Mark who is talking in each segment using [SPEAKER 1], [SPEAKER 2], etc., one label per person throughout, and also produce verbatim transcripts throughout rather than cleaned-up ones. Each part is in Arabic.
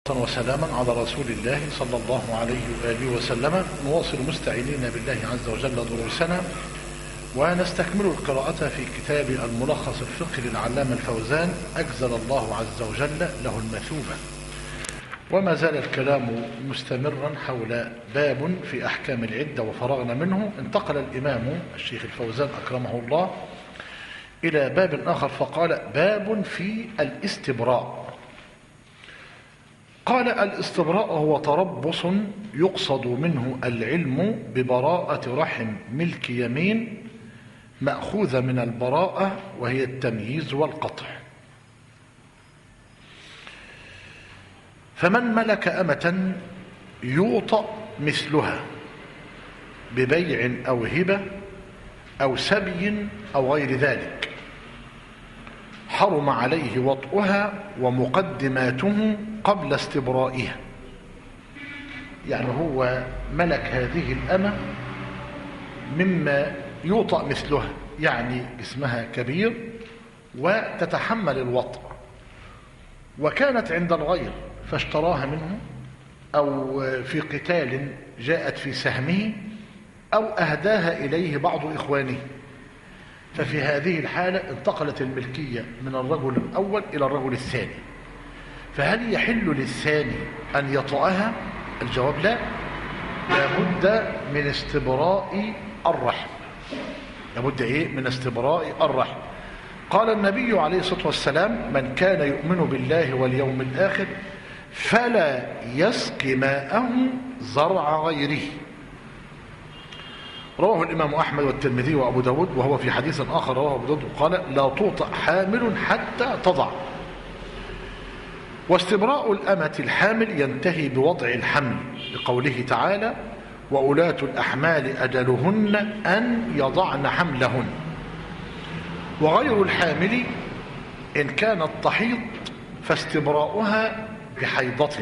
[SPEAKER 1] وسلاما على رسول الله صلى الله عليه وآله وسلم. نواصل مستعينين بالله عز وجل دروسنا ونستكمل القراءة في كتاب الملخص الفقهي للعلامة الفوزان أجزل الله عز وجل له المثوبة. وما زال الكلام مستمرا حول باب في أحكام العدة وفرغنا منه. انتقل الإمام الشيخ الفوزان أكرمه الله إلى باب آخر فقال: باب في الاستبراء. قال: الاستبراء هو تربص يقصد منه العلم ببراءة رحم ملك يمين مأخوذة من البراءة وهي التمييز والقطع. فمن ملك أمة يوطأ مثلها ببيع أو هبة أو سبي أو غير ذلك حرم عليه وطئها ومقدماته قبل استبرائها. يعني هو ملك هذه الأمة مما يوطأ مثلها، يعني اسمها كبير وتتحمل الوطء، وكانت عند الغير فاشتراها منه أو في قتال جاءت في سهمه أو أهداها إليه بعض إخوانه، ففي هذه الحالة انتقلت الملكية من الرجل الأول إلى الرجل الثاني. فهل يحل للثاني أن يطأها؟ الجواب لا، لابد من استبراء الرحم. لابد إيه؟ من استبراء الرحم. قال النبي عليه الصلاة والسلام: من كان يؤمن بالله واليوم الآخر فلا يسق ماءه زرع غيره. رواه الإمام أحمد والترمذي وأبو داود، وهو في حديث آخر رواه أبو داود قال: لا توطأ حامل حتى تضع. واستبراء الأمة الحامل ينتهي بوضع الحمل لقوله تعالى: وأولاة الأحمال أجلهن أن يضعن حملهن. وغير الحامل إن كانت تحيض فاستبراؤها بحيضة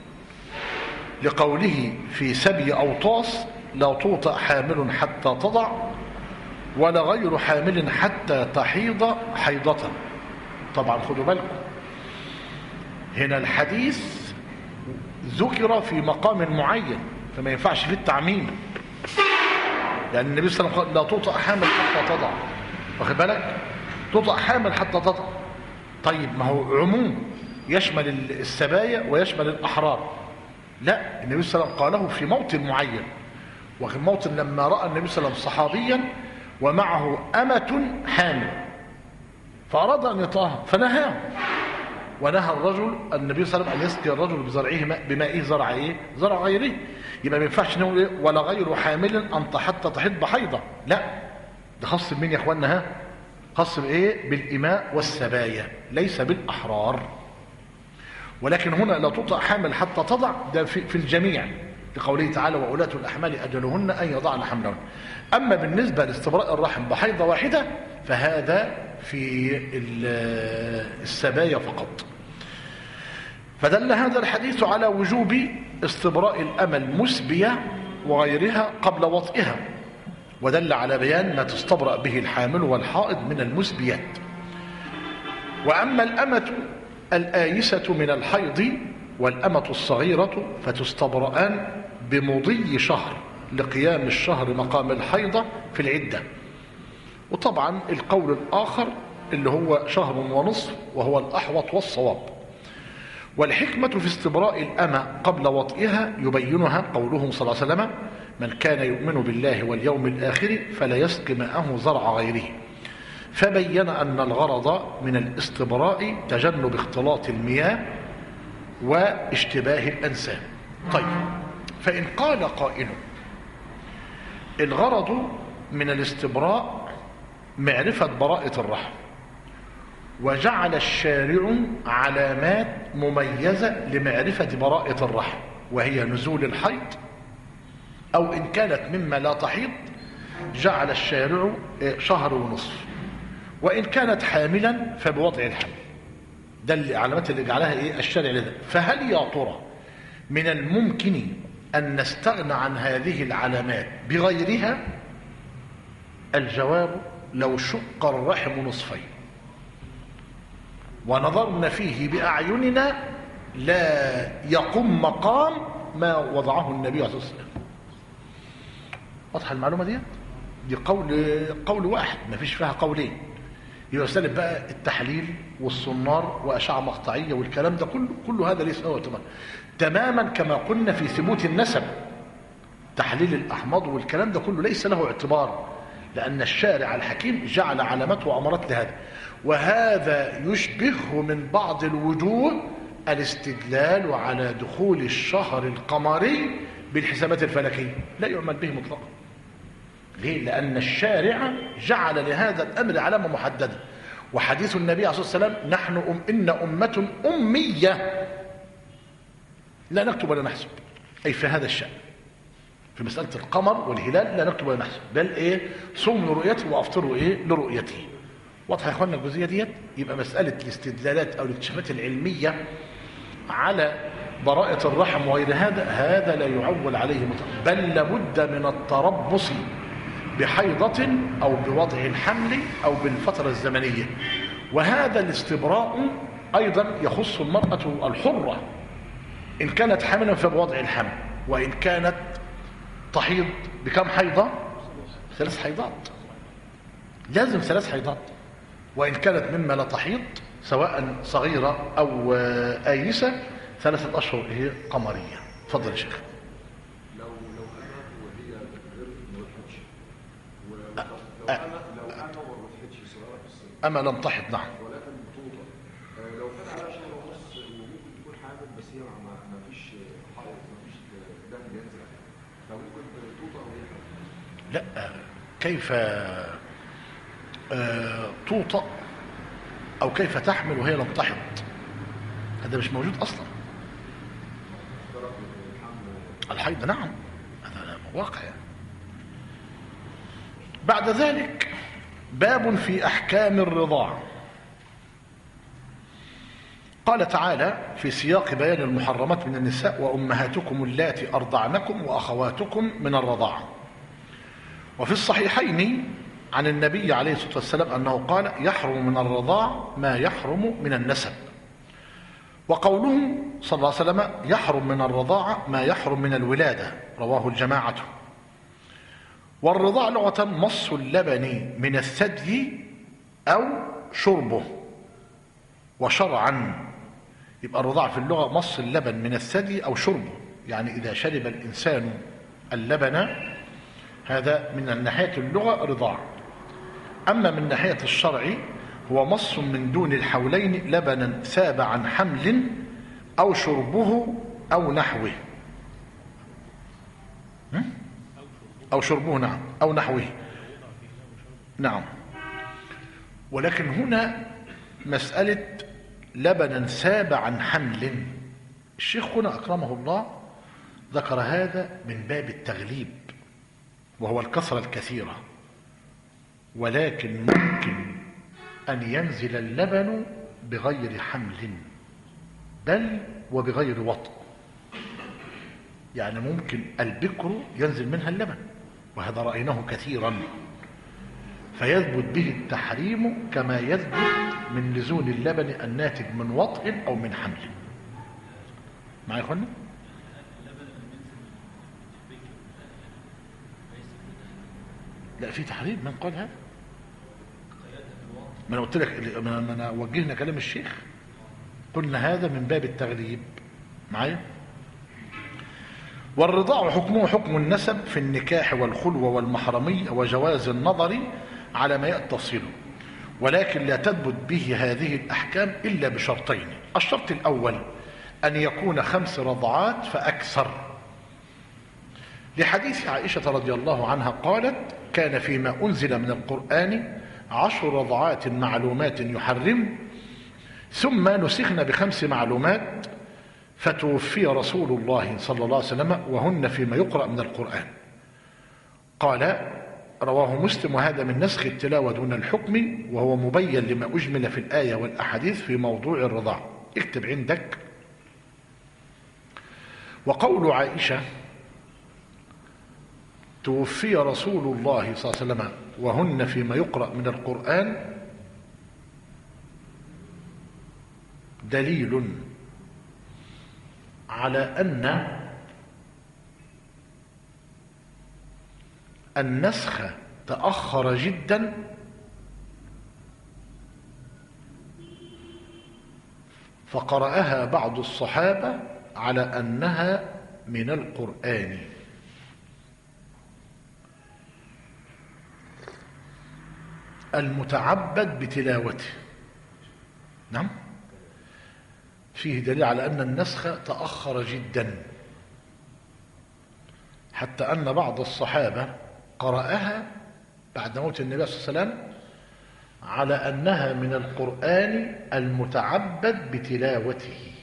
[SPEAKER 1] لقوله في سبي أوطاس: لا توطأ حامل حتى تضع ولا غير حامل حتى تحيض حيضة. طبعا خدوا بالكم، هنا الحديث ذكر في مقام معين فما ينفعش في التعميم، يعني النبي صلى الله عليه وسلم قال: لا توطأ حامل حتى تضع. واخد بالك؟ توطأ حامل حتى تضع. طيب ما هو عموم يشمل السبايا ويشمل الأحرار. لا، النبي صلى الله عليه وسلم قاله في موطن معين، وفي الموطن لما رأى النبي صلى الله عليه وسلم صحابيا ومعه أمة حامل فأراد أن يطأها فنهاه، ونهى الرجل النبي صلى الله عليه وسلم أن يسقي الرجل بزرعه بمائه زرع إيه؟ زرع غيره. يبقى ما ينفعش نقول إيه؟ ولا غير حامل أن حتى تحيض بحيضة. لا، ده خاص بمين يا إخواننا؟ ها؟ خاص بإيه؟ بالإماء والسبايا، ليس بالأحرار. ولكن هنا لا تطأ حامل حتى تضع، ده في, في الجميع لقوله تعالى: وأولاة الأحمال أجلهن أن يضعن حملهن. أما بالنسبة لاستبراء الرحم بحيضة واحدة فهذا في السبايا فقط. فدل هذا الحديث على وجوب استبراء الأمة المسبية وغيرها قبل وطئها، ودل على بيان ما تستبرأ به الحامل والحائض من المسبيات. وأما الأمة الآيسة من الحيض والأمة الصغيرة فتستبرأان بمضي شهر لقيام الشهر مقام الحيضة في العدة. وطبعا القول الآخر اللي هو شهر ونصف وهو الأحوط والصواب. والحكمة في استبراء الأمة قبل وطئها يبينها قوله صلى الله عليه وسلم: من كان يؤمن بالله واليوم الآخر فلا يسق ماءه زرع غيره. فبين أن الغرض من الاستبراء تجنب اختلاط المياه واشتباه الأنساب. طيب، فإن قال قائل: الغرض من الاستبراء معرفة براءة الرحم، وجعل الشارع علامات مميزة لمعرفة براءة الرحم، وهي نزول الحيض، أو إن كانت مما لا تحيض جعل الشارع شهر ونصف، وإن كانت حاملا فبوضع الحمل. ده العلامات اللي جعلها إيه؟ الشارع لذا. فهل يا ترى من الممكن أن نستغنى عن هذه العلامات بغيرها؟ الجواب: لو شق الرحم نصفين ونظرنا فيه بأعيننا لا يقوم مقام ما وضعه النبي عليه الصلاة والسلام. واضحة المعلومة دي؟ دي قول قول واحد، ما فيش فيها قولين. يبقى سالب بقى التحليل والصنار وأشعة مقطعية والكلام ده كله، كل هذا ليس هو تمام تماما كما قلنا في ثبوت النسب. تحليل الأحماض والكلام ده كله ليس له اعتبار، لأن الشارع الحكيم جعل علامات وأمارات لهذا. وهذا يشبهه من بعض الوجوه الاستدلال على دخول الشهر القمري بالحسابات الفلكية، لا يعمل به مطلقا. ليه؟ لأن الشارع جعل لهذا الأمر علامة محددة. وحديث النبي عليه الصلاة والسلام: نحن أم إن أمة أمية لا نكتب ولا نحسب، أي في هذا الشأن، في مسألة القمر والهلال لا نكتب ولا نحسب، بل إيه؟ صوم لرؤيته وأفطروا إيه؟ لرؤيته. واضح يا إخواننا الجزئية ديت؟ يبقى مسألة الاستدلالات أو الاكتشافات العلمية على براءة الرحم وغير هذا، هذا لا يعول عليه مطلقا، بل لابد من التربص بحيضة أو بوضع الحمل أو بالفترة الزمنية. وهذا الاستبراء أيضا يخص المرأة الحرة إن كانت حاملا فبوضع الحمل، وإن كانت تحيض بكم حيضة؟ ثلاث حيضات، لازم ثلاث حيضات. وإن كانت مما لا تحيض سواء صغيرة أو آيسة ثلاثة أشهر هي قمرية. تفضل يا شيخ.
[SPEAKER 2] لو لو أنا وهي بتغرف ما وضحتش، ولو أنا لو أنا ما وضحتش صغيرة في السن،
[SPEAKER 1] أما لم تحض نعم،
[SPEAKER 2] ولكن بطوطة، لو كان على شهر ونص وممكن تكون حامل بس هي ما ما فيش حائط، ما فيش دم ينزل، فممكن بطوطة أو هي حامل.
[SPEAKER 1] لا، كيف آه توطأ أو كيف تحمل وهي لم تحض؟ هذا مش موجود أصلا. الحيض نعم، هذا واقع. بعد ذلك باب في أحكام الرضاع. قال تعالى في سياق بيان المحرمات من النساء: وأمهاتكم اللاتي أرضعنكم وأخواتكم من الرضاعة. وفي الصحيحين عن النبي عليه الصلاة والسلام أنه قال: يحرم من الرضاع ما يحرم من النسب. وقوله صلى الله عليه وسلم: يحرم من الرضاعة ما يحرم من الولادة، رواه الجماعة. والرضاع لغة مص اللبن من الثدي أو شربه، وشرعا يبقى الرضاع في اللغة مص اللبن من الثدي أو شربه، يعني إذا شرب الإنسان اللبن هذا من ناحية اللغة رضاع. أما من ناحية الشرع هو مص من دون الحولين لبنا ثاب عن حمل أو شربه أو نحوه، أو شربه نعم أو نحوه نعم. ولكن هنا مسألة لبنا ثاب عن حمل، الشيخ هنا أكرمه الله ذكر هذا من باب التغليب، وهو الكثرة الكثيرة، ولكن ممكن أن ينزل اللبن بغير حمل بل وبغير وطء، يعني ممكن البكر ينزل منها اللبن، وهذا رأيناه كثيرا، فيثبت به التحريم كما يثبت من نزول اللبن الناتج من وطء أو من حمل. معايا يا اخوانا؟ لا، في تحريم، من قال هذا؟ ما انا قلت لك، ما انا وجهنا كلام الشيخ قلنا هذا من باب التغليب. معايا؟ والرضاع حكمه حكم النسب في النكاح والخلوة والمحرمية وجواز النظر على ما يأتي تفصيله، ولكن لا تثبت به هذه الأحكام إلا بشرطين. الشرط الأول أن يكون خمس رضعات فأكثر، لحديث عائشة رضي الله عنها قالت: كان فيما أنزل من القرآن عشر رضعات معلومات يحرم، ثم نسخن بخمس معلومات، فتوفي رسول الله صلى الله عليه وسلم وهن فيما يقرأ من القرآن. قال رواه مسلم: وهذا من نسخ التلاوة دون الحكم، وهو مبين لما أجمل في الآية والأحاديث في موضوع الرضاع. اكتب عندك: وقول عائشة توفي رسول الله صلى الله عليه وسلم وهن فيما يقرأ من القرآن دليل على أن النسخ تأخر جدا فقرأها بعض الصحابة على أنها من القرآن. المتعبد بتلاوته. نعم، فيه دليل على أن النسخ تأخر جدا حتى أن بعض الصحابة قرأها بعد موت النبي صلى الله عليه وسلم على أنها من القرآن المتعبد بتلاوته.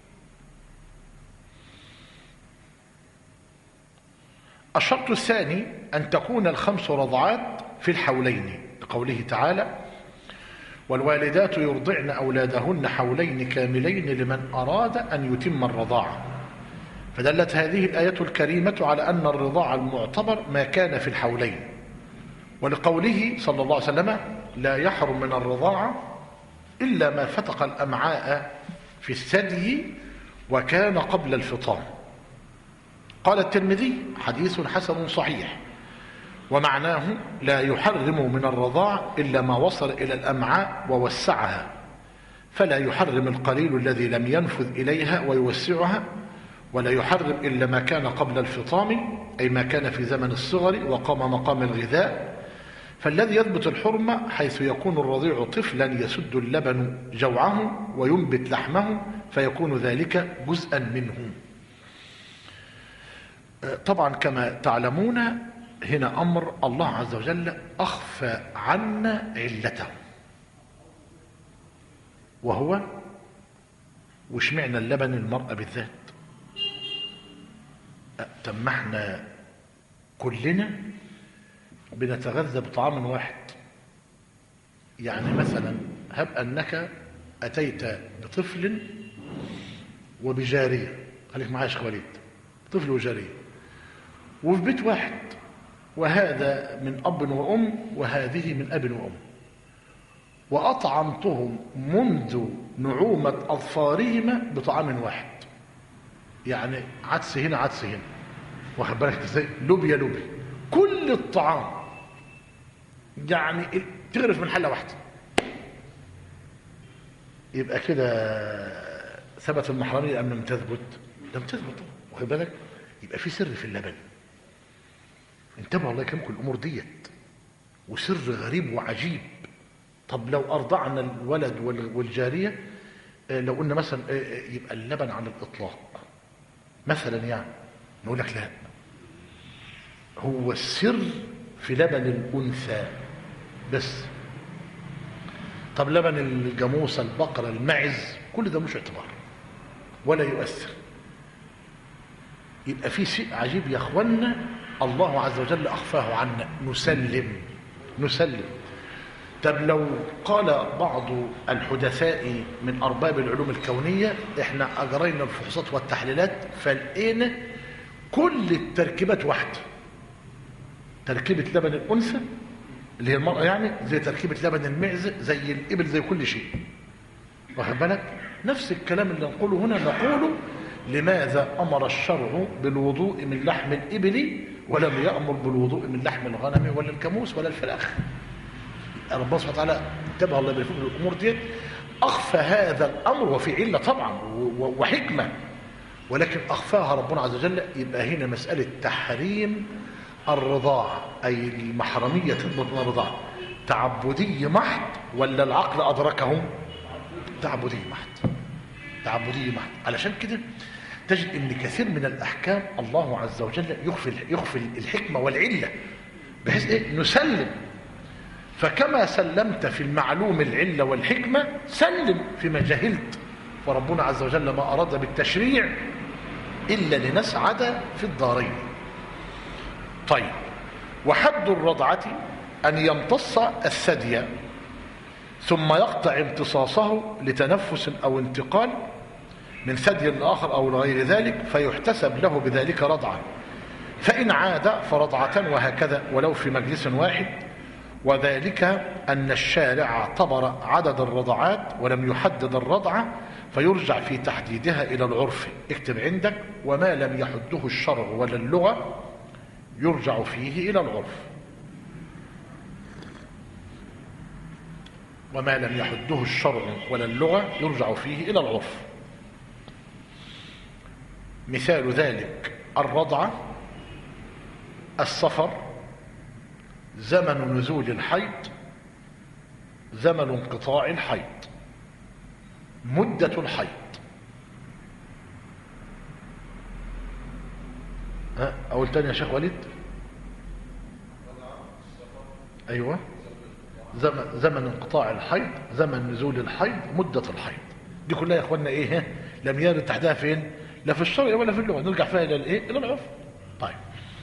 [SPEAKER 1] الشرط الثاني أن تكون الخمس رضعات في الحولين، لقوله تعالى: والوالدات يرضعن أولادهن حولين كاملين لمن أراد أن يتم الرضاعة. فدلت هذه الآية الكريمة على أن الرضاع المعتبر ما كان في الحولين، ولقوله صلى الله عليه وسلم: لا يحرم من الرضاعة إلا ما فتق الأمعاء في الثدي وكان قبل الفطام. قال الترمذي: حديث حسن صحيح، ومعناه لا يحرم من الرضاع إلا ما وصل إلى الأمعاء ووسعها، فلا يحرم القليل الذي لم ينفذ إليها ويوسعها، ولا يحرم إلا ما كان قبل الفطام أي ما كان في زمن الصغر وقام مقام الغذاء. فالذي يثبت الحرمة حيث يكون الرضيع طفلا يسد اللبن جوعه وينبت لحمه فيكون ذلك جزءا منه. طبعا كما تعلمون هنا أمر الله عز وجل أخفى عنا علته، وهو وش معنى اللبن المرأة بالذات؟ طب ما احنا كلنا بنتغذى بطعام واحد. يعني مثلا هب أنك أتيت بطفل وبجارية، خليك معايا يا شيخ وليد، طفل وجارية وفي بيت واحد، وهذا من أب وأم وهذه من أب وأم، وأطعمتهم منذ نعومة أظفارهما بطعام واحد. يعني عدس هنا عدس هنا، واخد بالك ازاي؟ لوبيا لوبيا، كل الطعام يعني تغرف من حلة واحدة. يبقى كده ثبت المحرمية أم لم تثبت؟ لم تثبت، واخد بالك؟ يبقى في سر في اللبن. انتبهوا الله يكرمكم الأمور ديت، وسر غريب وعجيب. طب لو أرضعنا الولد والجارية، لو قلنا مثلا يبقى اللبن على الإطلاق مثلا، يعني نقول لك لا، هو السر في لبن الأنثى بس. طب لبن الجاموسة، البقرة، المعز، كل ده مش اعتبار ولا يؤثر. يبقى في شيء عجيب يا اخوانا الله عز وجل أخفاه عنا، نسلم نسلم. طب لو قال بعض الحدثاء من أرباب العلوم الكونية: احنا أجرينا الفحوصات والتحليلات فلقينا كل التركيبات واحدة، تركيبة لبن الأنثى اللي هي المرأة يعني زي تركيبة لبن المعز زي الإبل زي كل شيء، واخد بالك؟ نفس الكلام اللي نقوله هنا نقوله: لماذا أمر الشرع بالوضوء من لحم الإبل ولم يأمر بالوضوء من لحم الغنم ولا الجاموس ولا الفراخ؟ ربنا سبحانه وتعالى انتبه الله بالفهم الأمور دي، أخفى هذا الأمر، وفي علة طبعا وحكمة، ولكن أخفاها ربنا عز وجل. يبقى هنا مسألة تحريم الرضاع أي المحرمية تثبت من الرضاع تعبدي محض ولا العقل أدركهم؟ تعبدي محض، تعبدي محض. علشان كده تجد ان كثير من الأحكام الله عز وجل يخفي يخفي الحكمة والعلة، بحيث ايه؟ نسلم. فكما سلمت في المعلوم العلة والحكمة سلم فيما جهلت. فربنا عز وجل ما أراد بالتشريع إلا لنسعد في الدارين. طيب، وحد الرضعة أن يمتص الثدي ثم يقطع امتصاصه لتنفس أو انتقال من ثدي لآخر أو لغير ذلك، فيحتسب له بذلك رضعة، فإن عاد فرضعة، وهكذا ولو في مجلس واحد. وذلك أن الشارع اعتبر عدد الرضعات ولم يحدد الرضعة، فيرجع في تحديدها إلى العرف. اكتب عندك: وما لم يحده الشرع ولا اللغة يرجع فيه إلى العرف. وما لم يحده الشرع ولا اللغة يرجع فيه إلى العرف. مثال ذلك: الرضعة، السفر، زمن نزول الحيض، زمن انقطاع الحيض، مدة الحيض. ها أقول تاني يا شيخ وليد؟ أيوة. زمن, زمن انقطاع الحيض، زمن نزول الحيض، مدة الحيض. دي كلها يا اخوانا ايه؟ لم يرد تحتها فين؟ لا في الشرع ولا في اللغة. نرجع فيها الى الايه؟ الى العرف. طيب: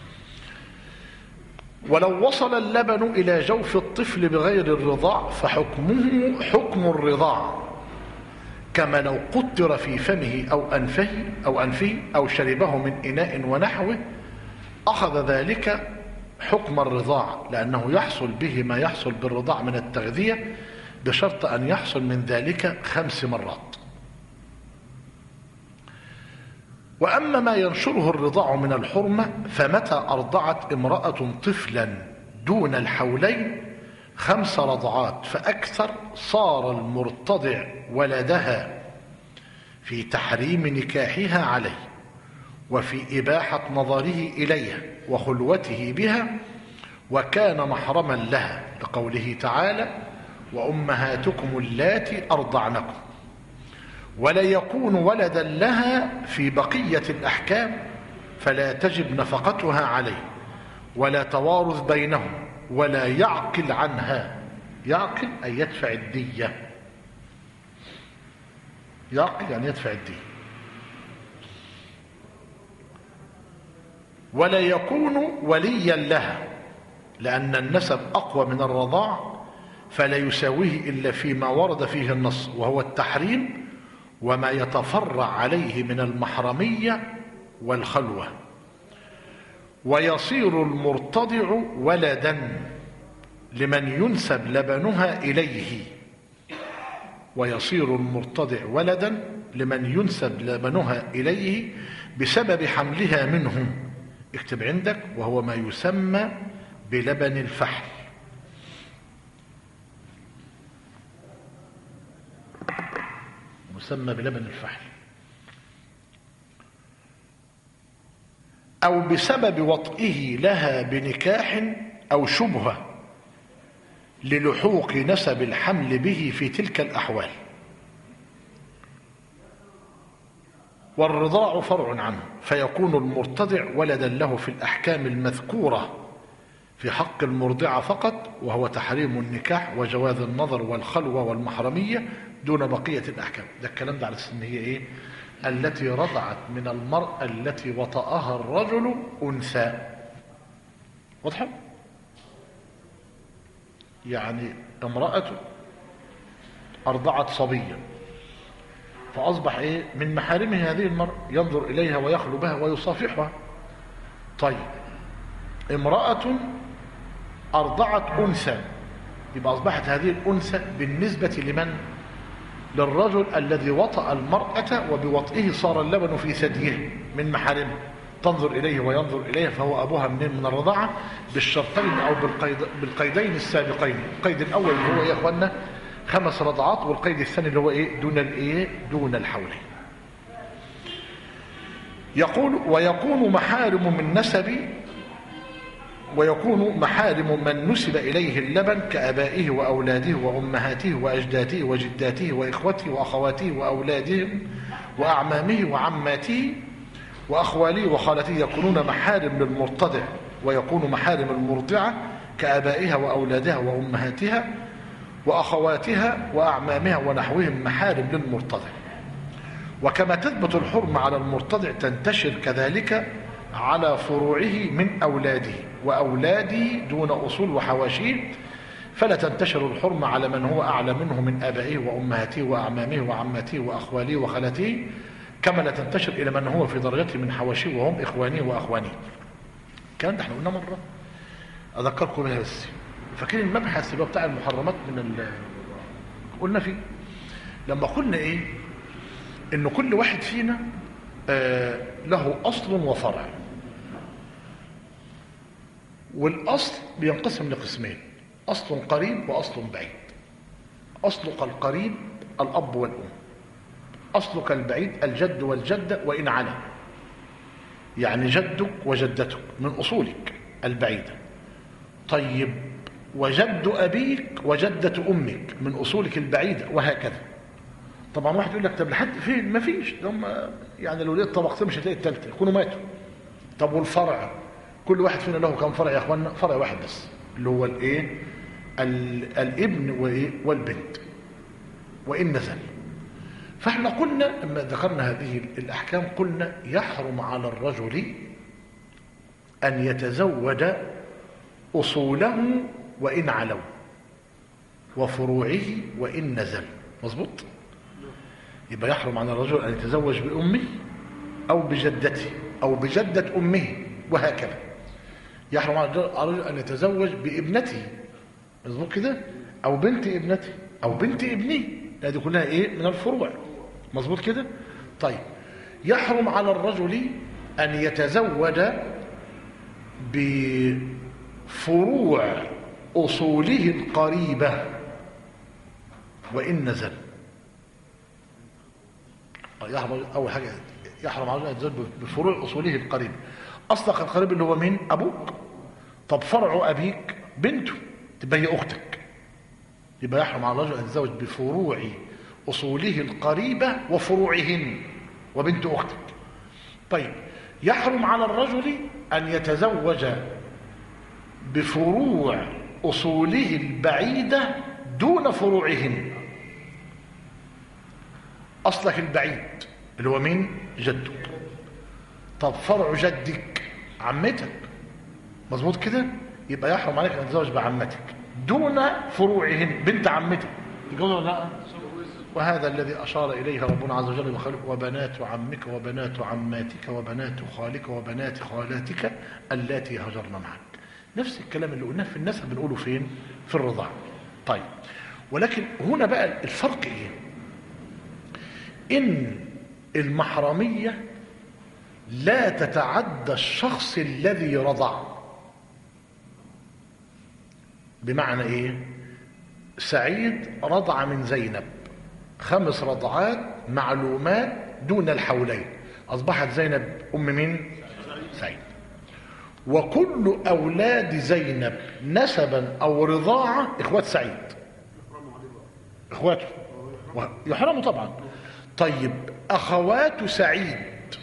[SPEAKER 1] ولو وصل اللبن الى جوف الطفل بغير الرضاع فحكمه حكم الرضاع، كما لو قطر في فمه او انفه او انفه او شربه من اناء ونحوه، اخذ ذلك حكم الرضاع، لأنه يحصل به ما يحصل بالرضاع من التغذية، بشرط أن يحصل من ذلك خمس مرات. وأما ما ينشره الرضاع من الحرمة، فمتى أرضعت امرأة طفلا دون الحولين خمس رضعات فأكثر، صار المرتضع ولدها في تحريم نكاحها عليه، وفي إباحة نظره إليها وخلوته بها، وكان محرما لها، لقوله تعالى: وأمهاتكم اللاتي أرضعنكم. ولا يكون ولدا لها في بقية الأحكام، فلا تجب نفقتها عليه، ولا توارث بينهم، ولا يعقل عنها. يعقل أي يدفع الدية. يعقل يعني يدفع الدية. ولا يكون وليا لها، لأن النسب أقوى من الرضاع، فلا يساويه إلا فيما ورد فيه النص، وهو التحريم وما يتفرع عليه من المحرمية والخلوة. ويصير المرتضع ولدا لمن ينسب لبنها إليه. ويصير المرتضع ولدا لمن ينسب لبنها إليه بسبب حملها منه. اكتب عندك: وهو ما يسمى بلبن الفحل. مسمى بلبن الفحل. أو بسبب وطئه لها بنكاح أو شبهة للحوق نسب الحمل به في تلك الأحوال. والرضاع فرع عنه، فيكون المرتضع ولدا له في الأحكام المذكورة في حق المرضعة فقط، وهو تحريم النكاح وجواز النظر والخلوة والمحرمية دون بقية الأحكام. ده الكلام ده على أساس إن هي إيه؟ التي رضعت من المرأة التي وطأها الرجل أنثى. واضحة؟ يعني امرأة أرضعت صبيا، فأصبح إيه؟ من محارمه هذه المرأة، ينظر إليها ويخلو بها ويصافحها. طيب، امرأة أرضعت أنثى، يبقى أصبحت هذه الأنثى بالنسبة لمن؟ للرجل الذي وطأ المرأة، وبوطئه صار اللبن في ثديه من محارمه، تنظر إليه وينظر إليها، فهو أبوها منين؟ من الرضاعة، بالشرطين أو بالقيد بالقيدين السابقين. القيد الأول اللي هو يا إخوانا خمس رضعات، والقيد الثاني اللي هو إيه؟ دون الإيه؟ دون الحولين. يقول: ويكون محارم من نسب ويكون محارم من نسب إليه اللبن كأبائه وأولاده وأمهاته وأجداته وجداته وإخوته وأخواته وأولادهم وأعمامه وعماته وأخواله وخالته، يكونون محارم للمرتضع. ويكون محارم المرضعة كأبائها وأولادها وأمهاتها وأخواتها وأعمامها ونحوهم محارم للمرتضع. وكما تثبت الحرمة على المرتضع، تنتشر كذلك على فروعه من أولاده وأولاده دون أصول وحواشيه، فلا تنتشر الحرمة على من هو أعلى منه من آبائه وأمهاته وأعمامه وعماته وأخواله وخالته، كما لا تنتشر إلى من هو في درجته من حواشيه وهم إخوانه وأخوانه. الكلام ده احنا قلنا مرة، أذكركم بها بس. فاكرين المبحث اللي هو بتاع المحرمات من ال... قلنا فيه لما قلنا إيه؟ إن كل واحد فينا آه له أصل وفرع، والأصل بينقسم لقسمين: أصل قريب وأصل بعيد. أصلك القريب الأب والأم، أصلك البعيد الجد والجدة وإن علا، يعني جدك وجدتك من أصولك البعيدة. طيب وجد أبيك وجدة أمك من أصولك البعيدة، وهكذا. طبعا واحد يقول لك طب لحد فين؟ ما فيش، هم يعني لو لقيت طبقتين مش هتلاقي الثالثة، يكونوا ماتوا. طب والفرع؟ كل واحد فينا له كم فرع يا اخوانا؟ فرع واحد بس، اللي هو الايه؟ الابن والبنت وان نزل. فاحنا قلنا لما ذكرنا هذه الاحكام قلنا يحرم على الرجل ان يتزوج اصوله وان علوا وفروعه وان نزل. مظبوط؟ يبقى يحرم على الرجل ان يتزوج بامه او بجدته او بجدة امه وهكذا. يحرم على الرجل ان يتزوج بابنته، مظبوط كده، او بنت ابنته او بنت ابنه، هذه كلها ايه؟ من الفروع. مظبوط كده. طيب يحرم على الرجل ان يتزوج بفروع اصوله القريبه وان نزل. يحرم اول حاجه يحرم على الرجل ان يتزوج بفروع اصوله القريبه. اصلك القريب اللي هو مين؟ ابوك. طب فرع ابيك بنته، تبقى هي اختك. يبقى يحرم على الرجل ان يتزوج بفروع اصوله القريبه وفروعهن وبنت اختك. طيب يحرم على الرجل ان يتزوج بفروع اصوله البعيده دون فروعهن. اصلك البعيد اللي هو مين؟ جدك. طب فرع جدك عمتك، مظبوط كده، يبقى يحرم عليك ان تتزوج بعمتك دون فروعهن. بنت عمتك تتجوز ولا لا؟ وهذا الذي اشار اليه ربنا عز وجل بقوله: وبنات عمك وبنات عماتك وبنات خالك وبنات خالاتك اللاتي هاجرن معك. نفس الكلام اللي قلناه في النسب بنقوله فين؟ في الرضاعه. طيب ولكن هنا بقى الفرق ايه؟ ان المحرميه لا تتعدى الشخص الذي رضع. بمعنى ايه؟ سعيد رضع من زينب خمس رضعات معلومات دون الحولين، اصبحت زينب ام مين؟ سعيد. وكل اولاد زينب نسبا او رضاعه اخوات سعيد، اخواته يحرموا طبعا. طيب اخوات سعيد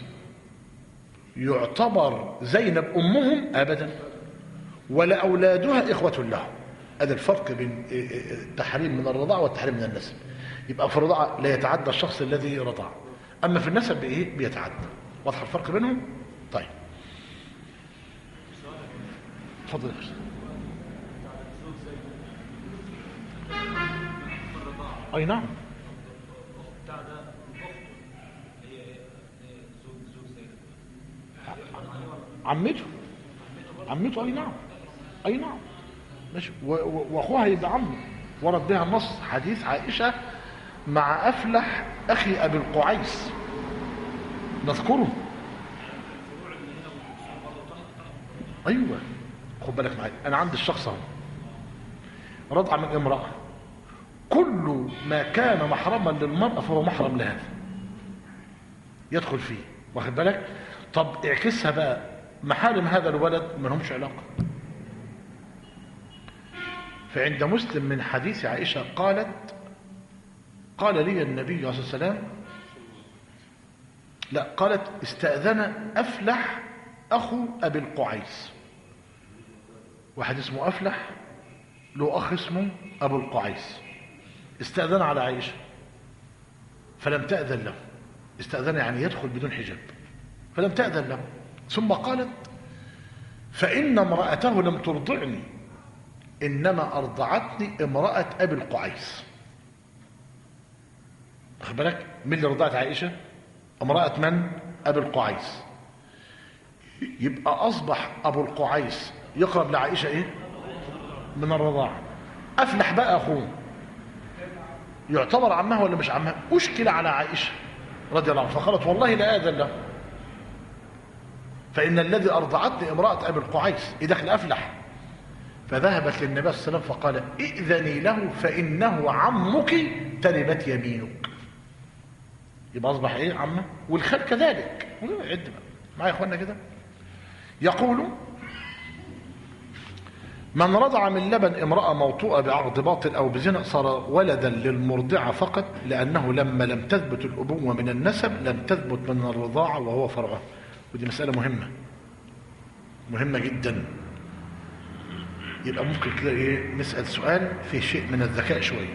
[SPEAKER 1] يعتبر زينب امهم؟ ابدا. ولا اولادها اخوه لهم. هذا الفرق بين التحريم من الرضاعه والتحريم من النسب. يبقى في الرضاعه لا يتعدى الشخص الذي رضع، اما في النسب بايه؟ بيتعدى. واضح الفرق بينهم؟ طيب اتفضل يا استاذ. اي نعم. عمته عمته اي نعم اي نعم ماشي. واخوها يبقى عمه. ورد بها النص حديث عائشه مع افلح اخي ابي القعيس، نذكره. ايوه خد بالك معايا، انا عندي الشخص اهو رضع من امراه، كل ما كان محرما للمراه فهو محرم لهذا، يدخل فيه. واخد بالك؟ طب اعكسها بقى، محارم هذا الولد ما لهمش علاقه. فعند مسلم من حديث عائشه قالت: قال لي النبي عليه الصلاه والسلام، لا قالت استأذن أفلح أخو أبي القعيس. واحد اسمه أفلح له أخ اسمه أبو القعيس، استأذن على عائشة فلم تأذن له. استأذن يعني يدخل بدون حجاب، فلم تأذن له. ثم قالت: فإن امرأته لم ترضعني، إنما أرضعتني امرأة أبي القعيس. واخد بالك؟ من اللي رضعت عائشة؟ امرأة من؟ أبي القعيس. يبقى أصبح أبو القعيس يقرب لعائشة إيه؟ من الرضاعة. أفلح بقى أخوه يعتبر عمها ولا مش عمها؟ أشكل على عائشة رضي الله عنه فقالت والله لا آذن له، فإن الذي أرضعتني امرأة أبي القعيس، إيه دخل أفلح. فذهبت للنبي صلى الله عليه وسلم فقال ائذني له فإنه عمك تربت يمينك. يبقى أصبح إيه عمه، والخال كذلك. عد بقى معايا يا إخوانا كده. يقول من رضع من لبن امرأة موطوءة بعقد باطل أو بزنا صار ولدا للمرضعة فقط، لأنه لما لم تثبت الأبوة من النسب لم تثبت من الرضاعة وهو فرعه. ودي مسألة مهمة مهمة جدا. يبقى ممكن كده ايه نسأل سؤال فيه شيء من الذكاء شوية.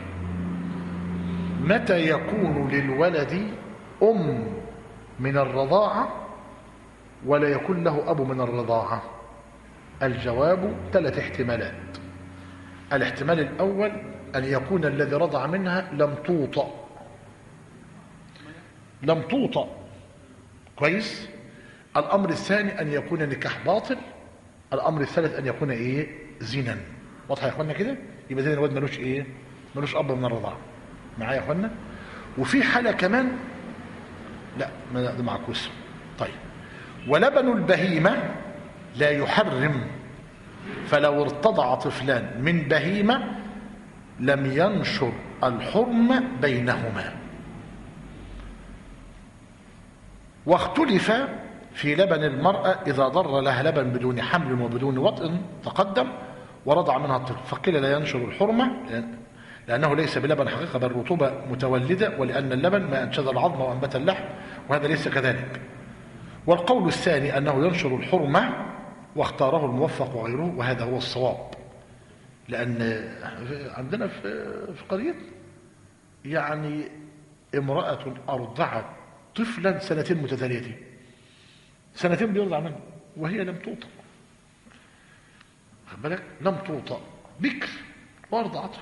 [SPEAKER 1] متى يكون للولد أم من الرضاعة ولا يكون له أب من الرضاعة؟ الجواب ثلاث احتمالات. الاحتمال الأول أن يكون الذي رضع منها لم توطأ لم توطأ كويس. الأمر الثاني أن يكون نكاح باطل. الأمر الثالث أن يكون إيه زنا. واضح يا إخوانا كده؟ يبقى زين الواد ملوش إيه ملوش أب من الرضاعة. معايا يا إخوانا؟ وفي حالة كمان لا ده معكوس. طيب ولبن البهيمة لا يحرم، فلو ارتضع طفلان من بهيمة لم ينشر الحرم بينهما. واختلف في لبن المرأة إذا ضر لها لبن بدون حمل وبدون وطء تقدم ورضع منها الطفل، فقيل لا ينشر الحرمة لأنه ليس بلبن حقيقة بل رطوبة متولدة، ولأن اللبن ما أنشز العظم وأنبت اللحم وهذا ليس كذلك. والقول الثاني أنه ينشر الحرمة واختاره الموفق وغيره، وهذا هو الصواب. لأن عندنا في قريتنا يعني امرأة أرضعت طفلا سنتين متتاليتين، سنتين بيرضع منه وهي لم توطأ. خد بالك لم توطأ بكر وارضعته.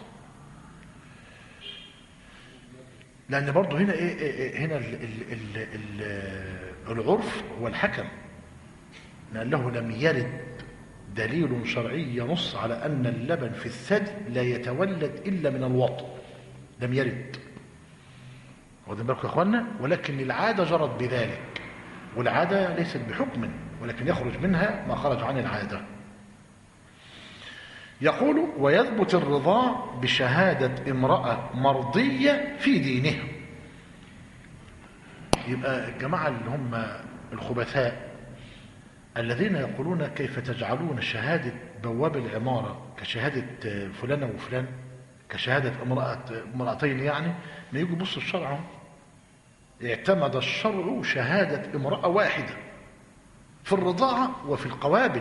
[SPEAKER 1] لأن برضه هنا إيه, إيه هنا ال ال ال ال العرف هو الحكم، لأنه لم يرد دليل شرعي ينص على أن اللبن في الثدي لا يتولد إلا من الوطء. لم يرد. واخدين بالكم يا اخوانا؟ ولكن العادة جرت بذلك، والعادة ليست بحكم ولكن يخرج منها ما خرج عن العادة. يقول ويثبت الرضاع بشهادة امرأة مرضية في دينها. يبقى الجماعة اللي هم الخبثاء الذين يقولون كيف تجعلون شهادة بواب العمارة كشهادة فلانة وفلان، كشهادة امرأة امرأتين، يعني ما يجوا يبصوا الشرع. اعتمد الشرع شهادة امرأة واحدة في الرضاعة وفي القوابل.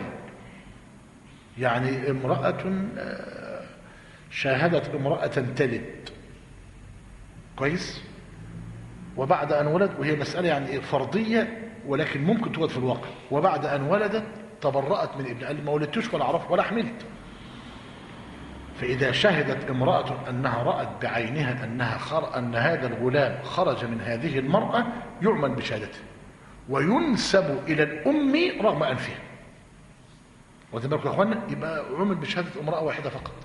[SPEAKER 1] يعني امرأة شاهدت امرأة تلد كويس وبعد أن ولد، وهي مسألة يعني فرضية ولكن ممكن توجد في الواقع، وبعد أن ولدت تبرأت من ابن، قال ما ولدتش ولا عرفت ولا حملت. فإذا شهدت امرأة أنها رأت بعينها أنها خر... أن هذا الغلام خرج من هذه المرأة يعمل بشهادته وينسب إلى الأم رغم أنفها. واخدين بالكم يا اخوانا؟ يبقى عمل بشهاده امراه واحده فقط.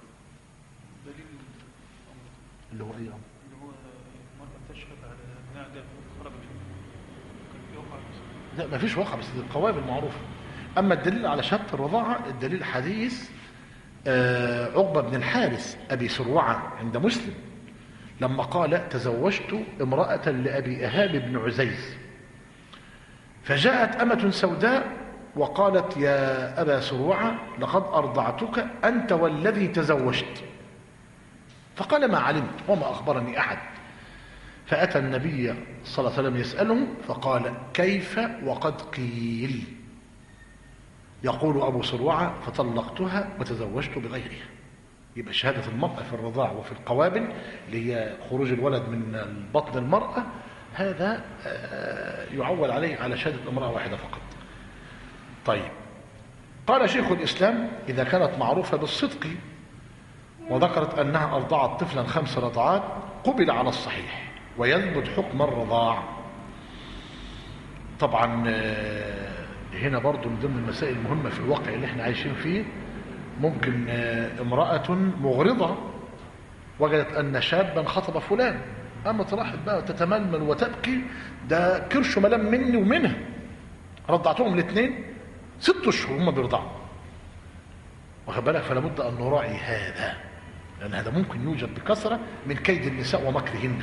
[SPEAKER 1] اللي هو ايه؟ اللي هو المراه تشهد على نعجه خرج منها. لا ما فيش واقع، بس القوابل معروفه. اما الدليل على شهاده الرضاعه الدليل حديث آه عقبه بن الحارث ابي سروعه عند مسلم لما قال تزوجت امراه لابي اهاب بن عزيز، فجاءت امه سوداء وقالت يا أبا سروعة لقد أرضعتك أنت والذي تزوجت. فقال ما علمت وما أخبرني أحد. فأتى النبي صلى الله عليه وسلم يسأله فقال كيف وقد قيل. يقول أبو سروعة فطلقتها وتزوجت بغيرها. يبقى شهادة المرأة في الرضاع وفي القوابل اللي هي خروج الولد من بطن المرأة هذا يعول عليه على شهادة امرأة واحدة فقط. طيب قال شيخ الإسلام إذا كانت معروفة بالصدق وذكرت أنها أرضعت طفلا خمس رضعات قبل على الصحيح ويثبت حكم الرضاع. طبعا هنا برضو من ضمن المسائل المهمة في الواقع اللي احنا عايشين فيه، ممكن امرأة مغرضة وجدت أن شابا خطب فلان قامت راحت بقى تتململ وتبكي، ده كرش ملام مني ومنها. رضعتهم الاثنين ست اشهر هم بيرضعوا، واخد بالك؟ فلا بد ان نراعي هذا، لان هذا ممكن يوجد بكثره من كيد النساء ومكرهن.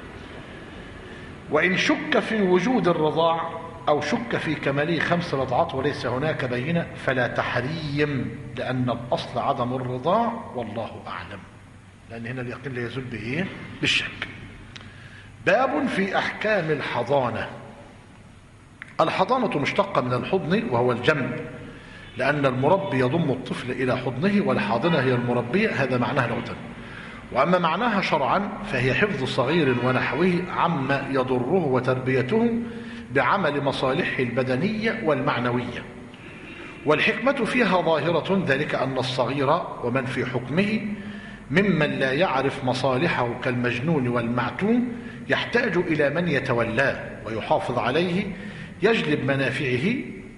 [SPEAKER 1] وان شك في وجود الرضاع او شك في كماله خمس رضعات وليس هناك بينه فلا تحريم، لان الاصل عدم الرضاع والله اعلم، لان هنا اليقين لا يزول بايه؟ بالشك. باب في احكام الحضانه. الحضانه مشتقه من الحضن وهو الجنب، لان المربي يضم الطفل الى حضنه والحاضنه هي المربيه، هذا معناها لغه. واما معناها شرعا فهي حفظ صغير ونحوه عما يضره وتربيته بعمل مصالحه البدنيه والمعنويه. والحكمه فيها ظاهره، ذلك ان الصغير ومن في حكمه ممن لا يعرف مصالحه كالمجنون والمعتوم يحتاج الى من يتولاه ويحافظ عليه، يجلب منافعه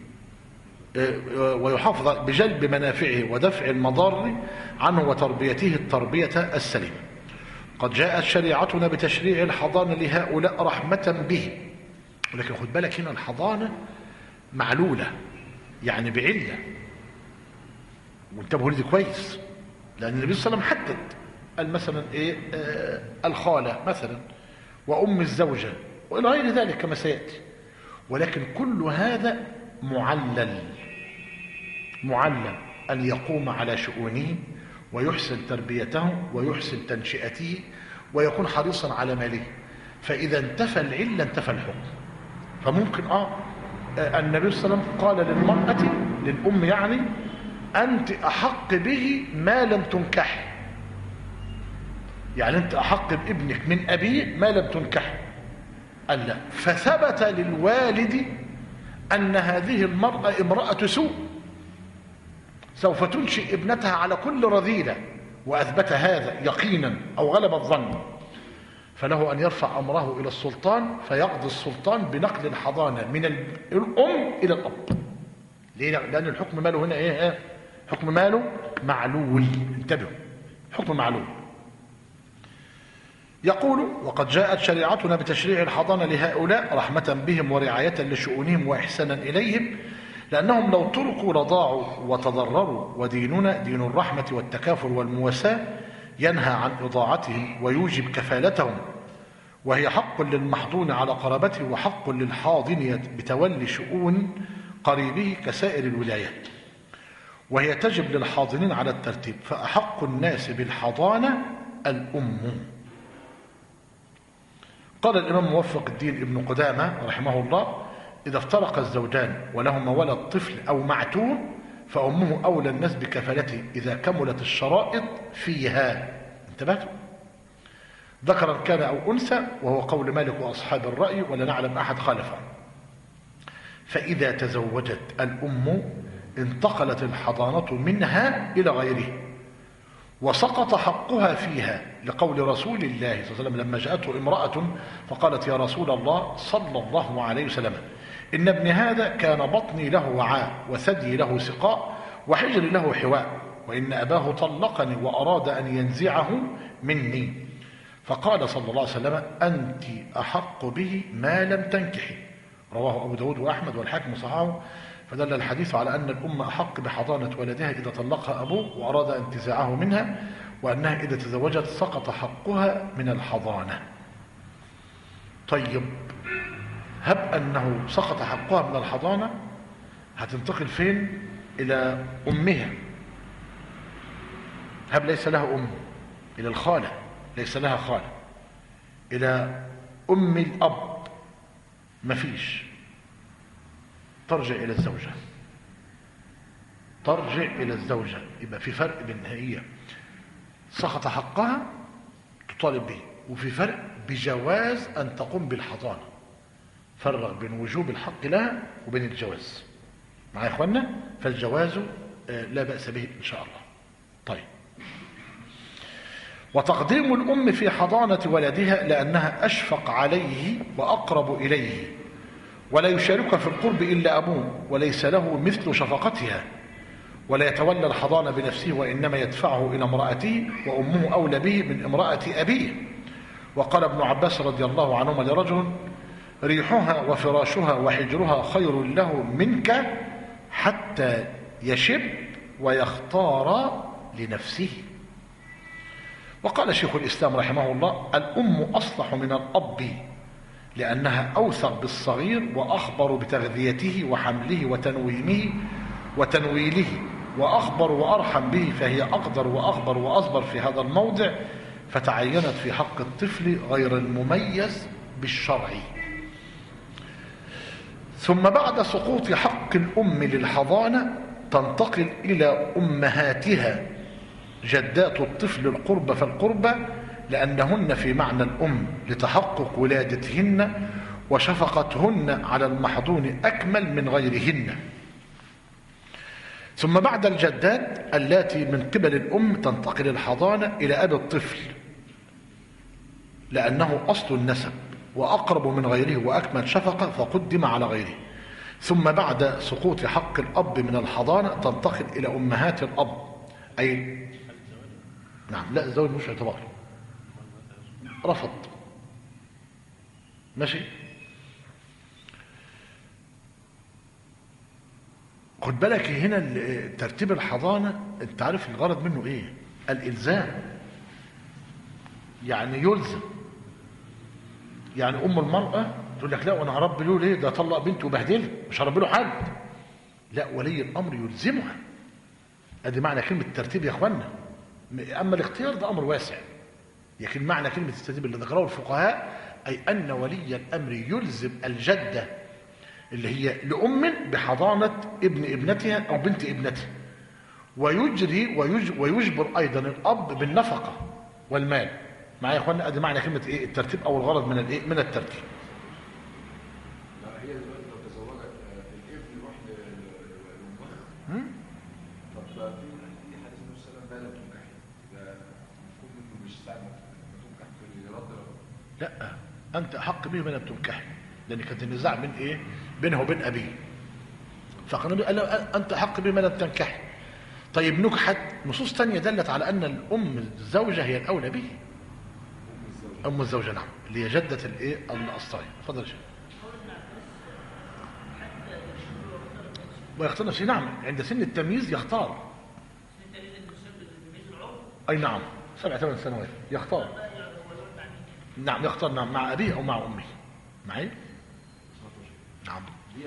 [SPEAKER 1] ويحافظ بجلب منافعه ودفع المضار عنه وتربيته التربية السليمة. قد جاءت شريعتنا بتشريع الحضانة لهؤلاء رحمة به، ولكن خد بالك هنا الحضانة معلولة، يعني بعلة، وانتبهوا لدي كويس، لأن النبي صلى الله عليه وسلم حدد قال مثلا ايه آه الخالة مثلا وأم الزوجة وإلى غير ذلك كما سيأتي، ولكن كل هذا معلل معلم أن يقوم على شؤونه ويحسن تربيته ويحسن تنشئته ويكون حريصا على ماله. فإذا انتفى العلة انتفى الحكم. فممكن آه النبي صلى الله عليه وسلم قال للمرأة للأم يعني أنت أحق به ما لم تنكحي، يعني أنت أحق بابنك من أبيه ما لم تنكحي. قال لا، فثبت للوالد أن هذه المرأة امرأة سوء سوف تنشئ ابنتها على كل رذيلة، وأثبت هذا يقينا أو غلب الظن، فله أن يرفع أمره إلى السلطان فيقضي السلطان بنقل الحضانة من الأم إلى الأب. ليه؟ لأن الحكم ماله هنا إيه؟ حكم ماله معلول، انتبهوا، حكم معلول. يقول وقد جاءت شريعتنا بتشريع الحضانة لهؤلاء رحمة بهم ورعاية لشؤونهم وإحسانا إليهم، لأنهم لو تركوا لضاعوا وتضرروا، وديننا دين الرحمة والتكافل والمواساة ينهى عن إضاعتهم ويوجب كفالتهم، وهي حق للمحضون على قرابته وحق للحاضن بتولي شؤون قريبه كسائر الولايات، وهي تجب للحاضنين على الترتيب، فأحق الناس بالحضانة الأم. قال الإمام موفق الدين ابن قدامة رحمه الله إذا افترق الزوجان ولهما ولد طفل أو معتوه فأمه أولى الناس بكفالته إذا كملت الشرائط فيها. انتبهتوا؟ ذكرا كان أو أنثى، وهو قول مالك وأصحاب الرأي ولا نعلم أحد خالفه. فإذا تزوجت الأم انتقلت الحضانة منها إلى غيره وسقط حقها فيها، لقول رسول الله صلى الله عليه وسلم لما جاءته امرأة فقالت يا رسول الله صلى الله عليه وسلم إن ابن هذا كان بطني له وعاء وثدي له سقاء وحجري له حواء، وإن أباه طلقني وأراد أن ينزعه مني، فقال صلى الله عليه وسلم أنت أحق به ما لم تنكحي. رواه أبو داود وأحمد والحاكم صححه. فدل الحديث على أن الأم أحق بحضانة ولدها إذا طلقها أبوه وأراد انتزاعه منها، وأنها إذا تزوجت سقط حقها من الحضانة. طيب، هب أنه سقط حقها من الحضانة، هتنتقل فين؟ إلى أمها. هب ليس لها أم، إلى الخالة، ليس لها خالة، إلى أم الأب مفيش، ترجع إلى الزوجة، ترجع إلى الزوجة. يبقى في فرق بين هي سقط حقها تطالب به، وفي فرق بجواز أن تقوم بالحضانة. فرق بين وجوب الحق لها وبين الجواز. معايا يا إخوانا؟ فالجواز لا بأس به إن شاء الله. طيب، وتقديم الأم في حضانة ولدها لأنها أشفق عليه وأقرب إليه، ولا يشارك في القرب إلا أبوه، وليس له مثل شفقتها، ولا يتولى الحضانة بنفسه وإنما يدفعه إلى امرأته، وأمه أولى به من امرأة أبيه، وقال ابن عباس رضي الله عنهما لرجل: ريحها وفراشها وحجرها خير له منك حتى يشب ويختار لنفسه. وقال شيخ الإسلام رحمه الله: الأم أصلح من الأب لأنها أوثق بالصغير وأخبر بتغذيته وحمله وتنويمه وتنويله، وأخبر وأرحم به، فهي أقدر وأخبر وأصبر في هذا الموضع، فتعينت في حق الطفل غير المميز بالشرع. ثم بعد سقوط حق الأم للحضانة تنتقل إلى أمهاتها جدات الطفل القرب فالقربة، لأنهن في معنى الأم لتحقق ولادتهن وشفقتهن على المحضون أكمل من غيرهن. ثم بعد الجدات التي من قبل الأم تنتقل الحضانة إلى أبي الطفل، لأنه أصل النسب وأقرب من غيره وأكمل شفقة فقدم على غيره. ثم بعد سقوط حق الأب من الحضانة تنتقل إلى أمهات الأب، أي نعم لا الزوج مش اعتبار، رفض، ماشي. خد بالك هنا ترتيب الحضانة انت عارف الغرض منه ايه؟ الإلزام، يعني يلزم. يعني أم المرأة تقول لك لا وانا هربي له ليه؟ ده طلق بنته وبهدله، مش هربي له حد. لا، ولي الأمر يلزمها. ادي معنى كلمة الترتيب يا اخوانا. أما الاختيار ده أمر واسع، لكن معنى كلمة الترتيب اللي ذكره الفقهاء أي أن ولي الأمر يلزم الجدة اللي هي لأم بحضانة ابن ابنتها أو بنت ابنتها، ويجري ويجبر أيضا الأب بالنفقة والمال. معايا يا اخوانا؟ ادي معنى كلمة ايه الترتيب أو الغرض من الايه من الترتيب.
[SPEAKER 2] لا هي دلوقتي لو تزوجت الابن يروح للأم، طب في حديث النبي صلى الله عليه وسلم: لا تنكحي، ده المفروض منه مش ساعة ما تنكح في رد.
[SPEAKER 1] لا، أنت أحق به من لم تنكحي، لأن كانت النزاع بين إيه؟ بينه وبين أبيه. فقال قال له أنت أحق به من لم تنكحي. طيب نكحت، نصوص تانية دلت على أن الأم الزوجة هي الأولى به. أم الزوجة نعم، اللي هي جدة الإيه؟ الأصطاية. اتفضل يا شيخ. ويختار نفسه، نعم، عند سن التمييز يختار. أي نعم، سبع ثمان سنوات يختار. نعم يختار، نعم، مع أبيه أو مع أمه. معي؟ نعم.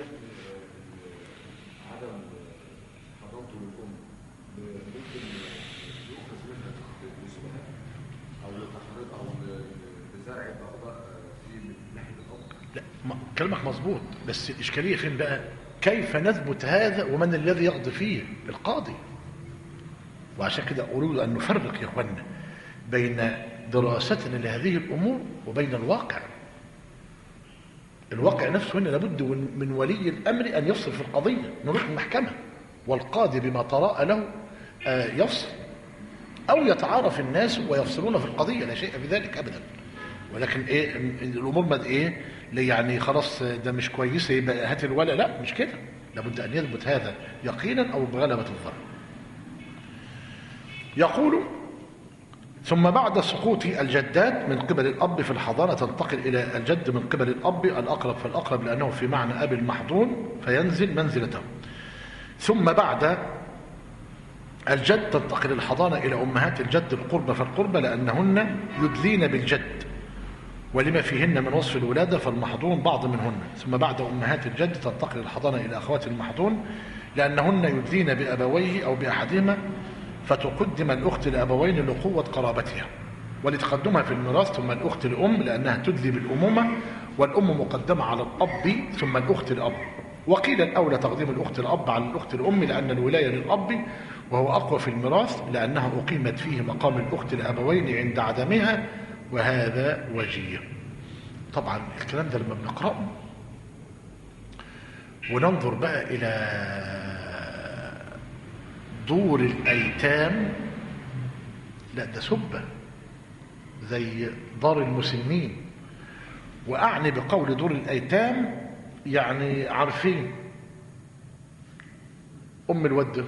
[SPEAKER 2] عدم حضانته للأم ممكن يؤخذ منها لسبها أو لتحريض أو لزرع الأعضاء في ناحية الأب.
[SPEAKER 1] لا، كلامك مظبوط، بس الإشكالية فين بقى؟ كيف نثبت هذا ومن الذي يقضي فيه؟ القاضي. وعشان كده أريد أن نفرق يا اخوانا بين دراستنا لهذه الأمور وبين الواقع. الواقع نفسه هنا لابد من ولي الأمر أن يفصل في القضية، نروح المحكمة والقاضي بما تراءى له يفصل، أو يتعارف الناس ويفصلون في القضية، لا شيء في ذلك أبدا. ولكن إيه الأمور مد إيه يعني خلاص ده مش كويسة يبقى هات الولا، لا مش كده، لابد أن يثبت هذا يقينا أو بغلبة الظن. يقول: ثم بعد سقوط الجدات من قبل الأب في الحضانة تنتقل إلى الجد من قبل الأب الأقرب فالأقرب، لأنه في معنى أبي المحضون فينزل منزلته. ثم بعد الجد تنتقل الحضانة إلى أمهات الجد القربة فالقربة، لأنهن يدلين بالجد ولما فيهن من وصف الولادة فالمحضون بعض منهن. ثم بعد أمهات الجد تنتقل الحضانة إلى أخوات المحضون، لأنهن يدلين بأبويه أو بأحدهما، فتقدم الأخت لأبوين لقوة قرابتها ولتقدمها في الميراث، ثم الأخت لأم لأنها تدلي بالأمومة، والأم مقدمة على الأب ثم الأخت لأب. وقيل الأولى تقديم الأخت الأب على الأخت الأم، لأن الولاية للأب وهو أقوى في الميراث، لأنها أقيمت فيه مقام الأخت الأبوين عند عدمها، وهذا وجيه. طبعا الكلام ده لما بنقرأه وننظر بقى إلى دور الأيتام، لا ده سبة زي دار المسنين. وأعني بقول دور الأيتام يعني عارفين أم الود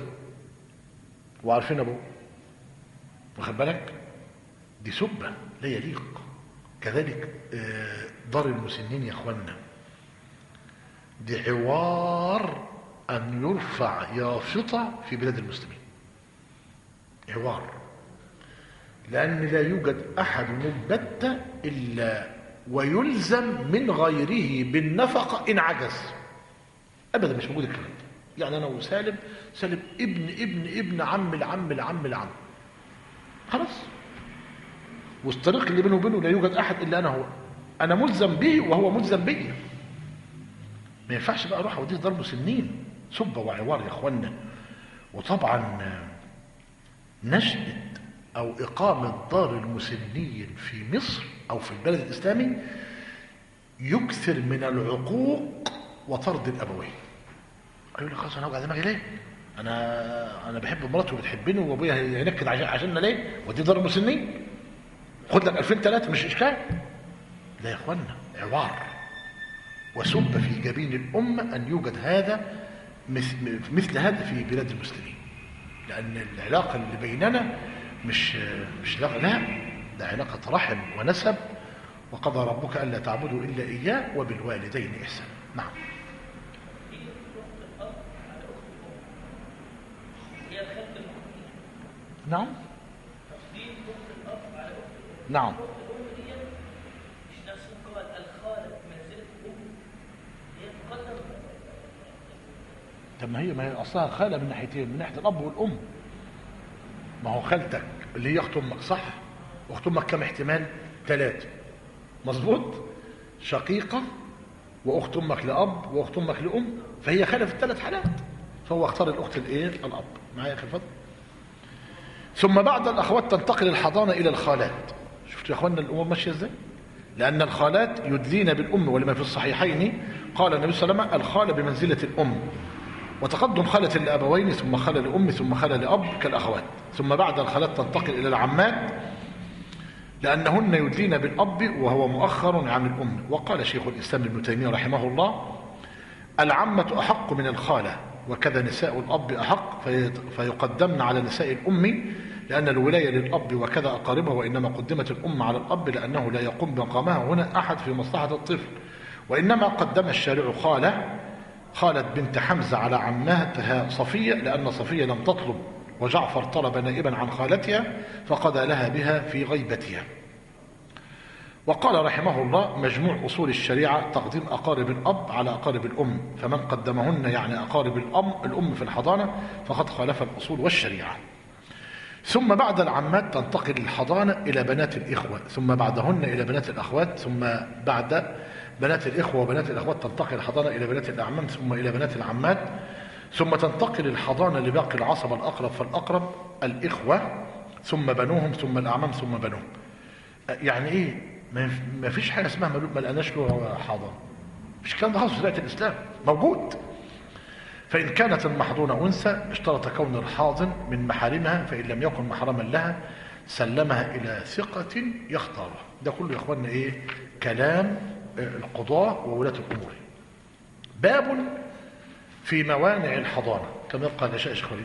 [SPEAKER 1] وعارفين أبوه، واخد بالك؟ دي سبة لا يليق، كذلك دار المسنين يا اخوانا دي عوار ان يرفع يافطة في بلاد المسلمين، عوار، لان لا يوجد احد البتة الا ويلزم من غيره بالنفقة ان عجز، ابدا مش موجود الكلام ده. يعني انا وسالم، سالم ابن ابن ابن عم العم العم العم، خلاص، والطريق اللي بينه وبينه لا يوجد احد الا انا هو، انا ملزم به وهو ملزم بي. ما ينفعش بقى اروح اوديه دار مسنين، سبه وعوار يا اخوانا. وطبعا نشأة او اقامة دار المسنين في مصر او في البلد الاسلامي يكثر من العقوق وطرد الابوين. اقول لك خلاص انا اوجع دماغي ليه؟ انا انا بحب مراتي وبتحبني وابويا هينكد عشاننا ليه؟ ودي دار المسنين خد لك ألفين ثلاثة مش اشكال. لا يا اخوانا، عوار وسب في جبين الامه ان يوجد هذا مثل, مثل هذا في بلاد المسلمين، لان العلاقه اللي بيننا مش مش لا ده علاقه رحم ونسب. وقضى ربك الا تعبدوا الا اياه وبالوالدين احسانا. نعم. نعم نعم. طب ما هي ما هي اصلها خاله من ناحيتين، من ناحيه الاب والام. ما هو خالتك اللي هي اخت امك، صح؟ اخت امك كم احتمال؟ ثلاثه، مظبوط؟ شقيقه واخت امك لاب واخت امك لام، فهي خاله في الثلاث حالات، فهو اختار الاخت الايه؟ الاب. معايا يا اخي الفضل؟ ثم بعد الاخوات تنتقل الحضانه الى الخالات. شفتوا يا اخوانا الامور ماشيه ازاي؟ لان الخالات يدلين بالام، ولما في الصحيحين قال النبي صلى الله عليه وسلم الخاله بمنزله الام، وتقدم خاله لابوين ثم خاله لام ثم خاله لاب كالاخوات. ثم بعد الخالات تنتقل الى العمات لانهن يدلين بالاب وهو مؤخر عن الام. وقال شيخ الاسلام ابن تيميه رحمه الله العمه احق من الخاله، وكذا نساء الاب احق، فيقدمن على نساء الام لأن الولاية للأب وكذا أقاربها، وإنما قدمت الأم على الأب لأنه لا يقوم بمقامها هنا أحد في مصلحة الطفل. وإنما قدم الشارع خالة خالة بنت حمزة على عماتها صفية، لأن صفية لم تطلب وجعفر طلب نائبا عن خالتها فقضى لها بها في غيبتها. وقال رحمه الله مجموع أصول الشريعة تقديم أقارب الأب على أقارب الأم، فمن قدمهن يعني أقارب الأم الأم في الحضانة فقد خالف الأصول والشريعة. ثم بعد العمات تنتقل الحضانة إلى بنات الإخوة، ثم بعدهن إلى بنات الأخوات، ثم بعد بنات الإخوة وبنات الأخوات تنتقل الحضانة إلى بنات الأعمام، ثم إلى بنات العمات، ثم تنتقل الحضانة لباقي العصبة الأقرب فالأقرب الإخوة، ثم بنوهم، ثم الأعمام، ثم بنوهم. يعني إيه؟ ما فيش حاجة اسمها ما لقناش له حضانة، مش الكلام ده خالص في شريعة الإسلام، موجود. فإن كانت المحضونة أنثى اشترط كون الحاضن من محارمها، فإن لم يكن محرما لها سلمها إلى ثقة يختارها. ده كله يا إخواننا إيه؟ كلام القضاء وولاة الأمور. باب في موانع الحضانة، كما قال شيخ خالد.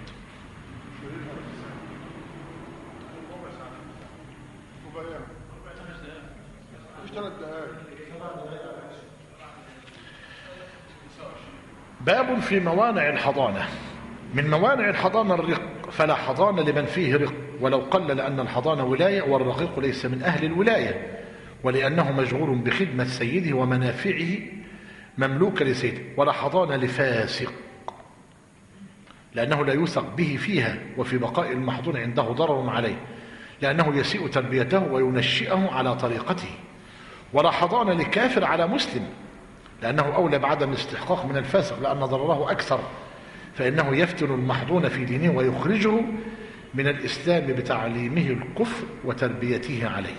[SPEAKER 1] باب في موانع الحضانة. من موانع الحضانة الرق، فلا حضانة لمن فيه رق ولو قل، لأن الحضانة ولاية والرقيق ليس من أهل الولاية، ولأنه مشغول بخدمة سيده ومنافعه مملوك لسيده. ولا حضانة لفاسق لأنه لا يوثق به فيها، وفي بقاء المحضون عنده ضرر عليه لأنه يسيء تربيته وينشئه على طريقته. ولا حضانة لكافر على مسلم لأنه أولى بعدم الاستحقاق من الفاسق، لأن ضرره أكثر، فإنه يفتن المحضون في دينه ويخرجه من الإسلام بتعليمه الكفر وتربيته عليه.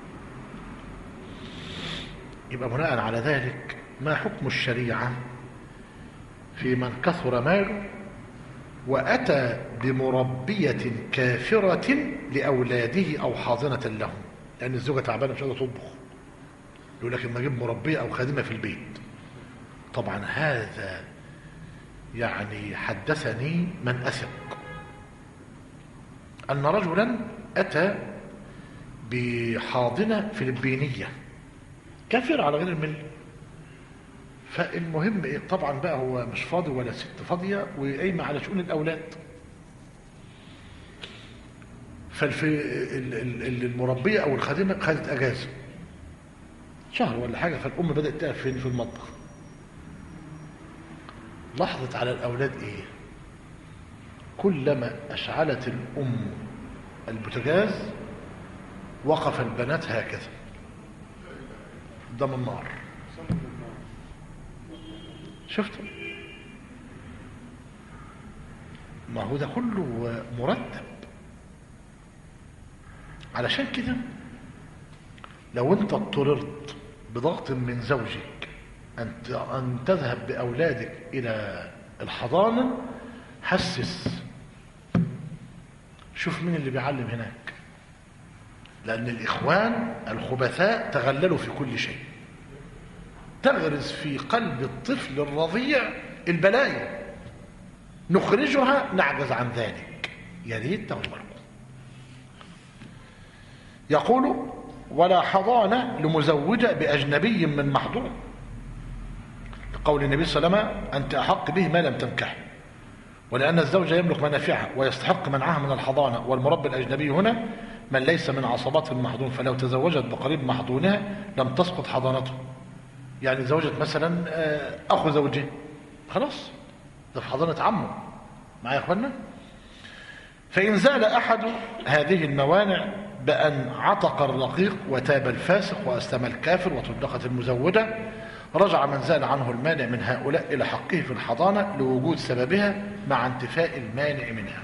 [SPEAKER 1] يبقى بناء على ذلك ما حكم الشريعة في من كثر ماله وأتى بمربية كافرة لأولاده أو حاضنة لهم؟ لأن الزوجة تعبانة مش قادرة تطبخ، يقول لك إما أجيب مربية أو خادمة في البيت. طبعا هذا يعني حدثني من أثق أن رجلا أتى بحاضنة فلبينية كافر على غير المله. فالمهم ايه، طبعا بقى هو مش فاضي ولا ست فاضيه وقايمه على شؤون الاولاد. فالمربيه او الخادمه خدت اجازه شهر ولا حاجه، فالام بدات تقف فين؟ في المطبخ. لاحظت على الاولاد ايه؟ كلما اشعلت الام البوتاجاز وقف البنات هكذا قدام النار. شفتوا؟ ما هو ده كله مرتب. علشان كده لو انت اضطررت بضغط من زوجك ان تذهب باولادك الى الحضانه، حسس، شوف مين اللي بيعلم هناك، لان الاخوان الخبثاء تغللوا في كل شيء. تغرس في قلب الطفل الرضيع البلايا، نخرجها نعجز عن ذلك. يا ريت تاخدوا بالكم. يقول: ولا حضانة لمزوجة بأجنبي من محضون، لقول النبي صلى الله عليه وسلم: أنت أحق به ما لم تنكح. ولأن الزوج يملك منافعها ويستحق منعها من الحضانة، والمربي الأجنبي هنا من ليس من عصبات المحضون، فلو تزوجت بقريب محضونها لم تسقط حضانته. يعني زوجت مثلا أخو زوجها، خلاص ده في حضانة عمه. معايا يا أخوانا؟ فإن زال أحد هذه الموانع بأن عتق الرقيق وتاب الفاسق وأسلم الكافر وطلقت المزوجة، رجع من زال عنه المانع من هؤلاء إلى حقه في الحضانة لوجود سببها مع انتفاء المانع منها.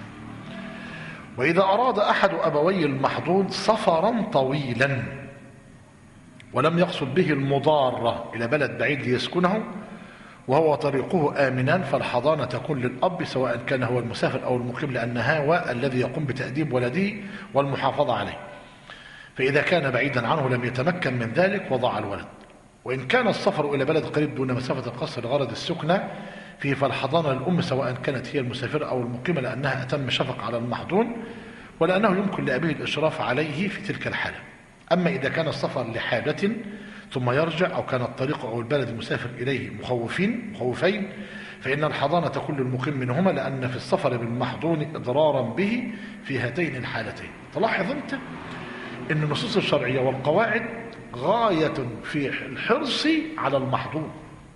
[SPEAKER 1] وإذا أراد أحد أبوي المحضون سفرا طويلا ولم يقصد به المضارة إلى بلد بعيد ليسكنه وهو طريقه آمنان، فالحضانة تكون للأب سواء كان هو المسافر أو المقيم، لأنها هو الذي يقوم بتأديب ولده والمحافظة عليه. فإذا كان بعيدا عنه لم يتمكن من ذلك وضع الولد. وإن كان السفر إلى بلد قريب دون مسافة القصر لغرض السكنة فيه، فالحضانة للأم سواء كانت هي المسافرة أو المقيمة، لأنها أتم شفق على المحضون ولأنه يمكن لأبيه الإشراف عليه في تلك الحالة. أما إذا كان السفر لحاجة ثم يرجع، أو كان الطريق أو البلد المسافر إليه مخوفين مخوفين فإن الحضانة تكون للمقيم منهما، لأن في السفر بالمحضون إضرارا به في هاتين الحالتين. تلاحظ أنت أن النصوص الشرعية والقواعد غاية في الحرص على المحضون،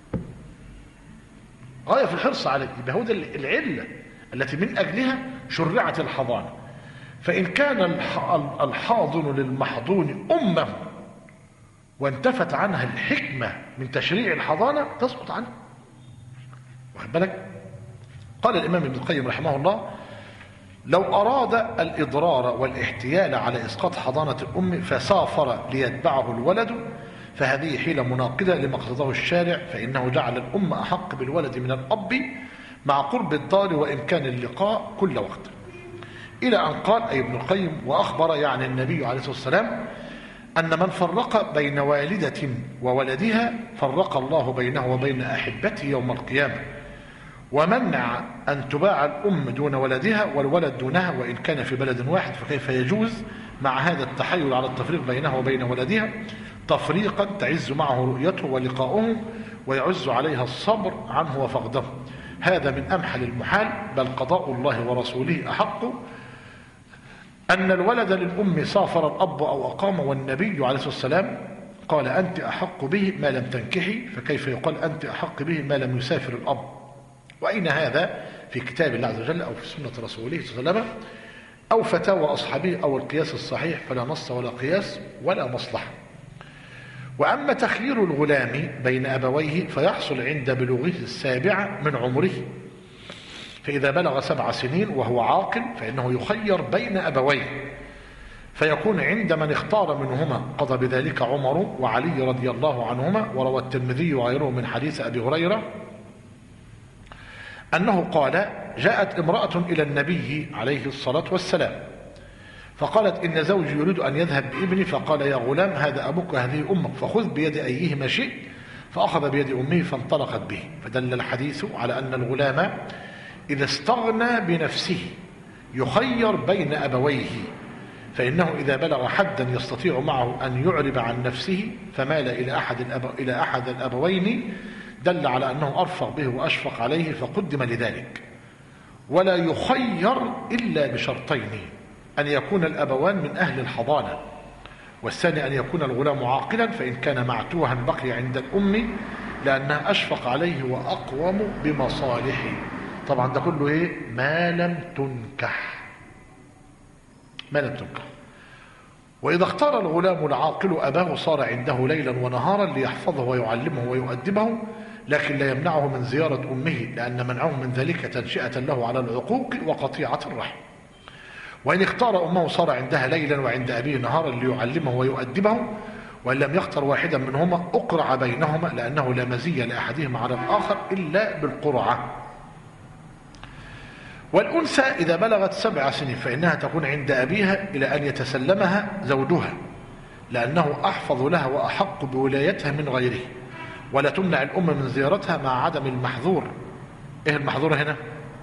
[SPEAKER 1] غاية في الحرص عليه. يبقى هو ده العلة التي من أجلها شرعت الحضانة. فإن كان الحاضن للمحضون أمه وانتفت عنها الحكمة من تشريع الحضانة تسقط عنه. واخد بالك؟ قال الإمام ابن القيم رحمه الله: لو أراد الإضرار والاحتيال على إسقاط حضانة الأم فسافر ليتبعه الولد، فهذه حيلة مناقضة لما اقتضاه الشارع، فإنه جعل الأم أحق بالولد من الأب مع قرب الدار وإمكان اللقاء كل وقت. إلى أن قال أي ابن القيم: وأخبر يعني النبي عليه الصلاة والسلام أن من فرق بين والدة وولدها فرق الله بينه وبين أحبته يوم القيامة، ومنع أن تباع الأم دون ولدها والولد دونها وإن كان في بلد واحد، فكيف يجوز مع هذا التحيل على التفريق بينها وبين ولدها تفريقا تعز معه رؤيته ولقاؤه ويعز عليها الصبر عنه وفقده؟ هذا من أمحل المحال، بل قضاء الله ورسوله أحق. أن الولد للأم سافر الأب أو أقام، والنبي عليه الصلاة والسلام قال: أنت أحق به ما لم تنكحي، فكيف يقال أنت أحق به ما لم يسافر الأب؟ وأين هذا في كتاب الله عز وجل أو في سنة رسوله صلى الله عليه وسلم أو فتاوى أصحابه أو القياس الصحيح؟ فلا نص ولا قياس ولا مصلحة. وأما تخيير الغلام بين أبويه فيحصل عند بلوغه السابعة من عمره، فإذا بلغ سبع سنين وهو عاقل فإنه يخير بين أبويه، فيكون عند من اختار منهما. قضى بذلك عمر وعلي رضي الله عنهما. وروى الترمذي وغيره من حديث أبي هريرة أنه قال: جاءت امرأة إلى النبي عليه الصلاة والسلام فقالت: إن زوجي يريد أن يذهب بابني، فقال: يا غلام هذا أبوك وهذه أمك، فخذ بيد أيهما شئت، فأخذ بيد أمه فانطلقت به. فدل الحديث على أن الغلام إذا استغنى بنفسه يخير بين أبويه، فإنه إذا بلغ حدا يستطيع معه أن يعرب عن نفسه فمال إلى أحد, الأب... إلى أحد الأبوين دل على أنه أرفق به وأشفق عليه فقدم لذلك. ولا يخير إلا بشرطين: أن يكون الأبوان من أهل الحضانة، والثاني أن يكون الغلام عاقلا، فإن كان معتوها بقي عند الأم لأنها أشفق عليه وأقوم بمصالحه. طبعا ده كله إيه؟ ما لم تنكح، ما لم تنكح. وإذا اختار الغلام العاقل أباه صار عنده ليلا ونهارا ليحفظه ويعلمه ويؤدبه، لكن لا يمنعه من زيارة أمه، لأن منعه من ذلك تنشئة له على العقوق وقطيعة الرحم. وإن اختار أمه صار عندها ليلا وعند أبيه نهارا ليعلمه ويؤدبه، وإن لم يختر واحدا منهما أقرع بينهما، لأنه لا مزية لأحدهما على الآخر إلا بالقرعة. والأنثى إذا بلغت سبع سنين فإنها تكون عند أبيها إلى أن يتسلمها زوجها، لأنه أحفظ لها وأحق بولايتها من غيره، ولا تمنع الأم من زيارتها مع عدم المحظور. إيه المحظور هنا؟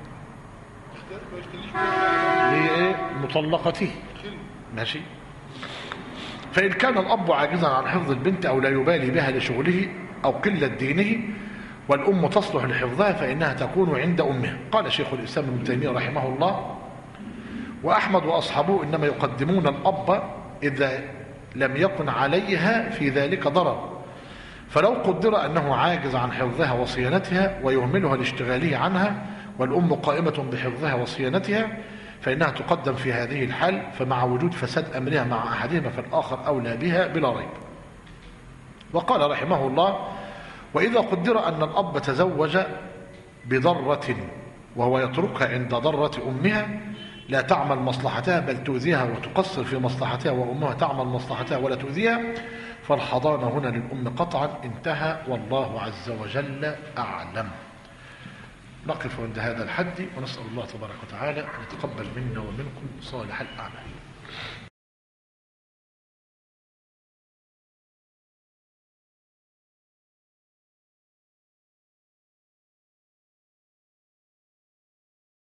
[SPEAKER 1] لإيه؟ مطلقته. ماشي. فإن كان الأب عاجزا عن حفظ البنت أو لا يبالي بها لشغله أو قلة دينه والأم تصلح لحفظها فإنها تكون عند أمها. قال شيخ الإسلام ابن تيمية رحمه الله: وأحمد وأصحابه إنما يقدمون الأب إذا لم يكن عليها في ذلك ضرر، فلو قدر أنه عاجز عن حفظها وصيانتها ويهملها لاشتغاله عنها والأم قائمة بحفظها وصيانتها فإنها تقدم في هذه الحال، فمع وجود فساد أمرها مع أحدهما فالآخر أولى بها بلا ريب. وقال رحمه الله: وإذا قدر أن الأب تزوج بضرة وهو يتركها عند ضرة أمها لا تعمل مصلحتها بل تؤذيها وتقصر في مصلحتها، وأمها تعمل مصلحتها ولا تؤذيها، فالحضانة هنا للأم قطعا. انتهى، والله عز وجل أعلم. نقف عند هذا الحد ونسأل الله تبارك وتعالى أن يتقبل منا ومنكم صالح الأعمال.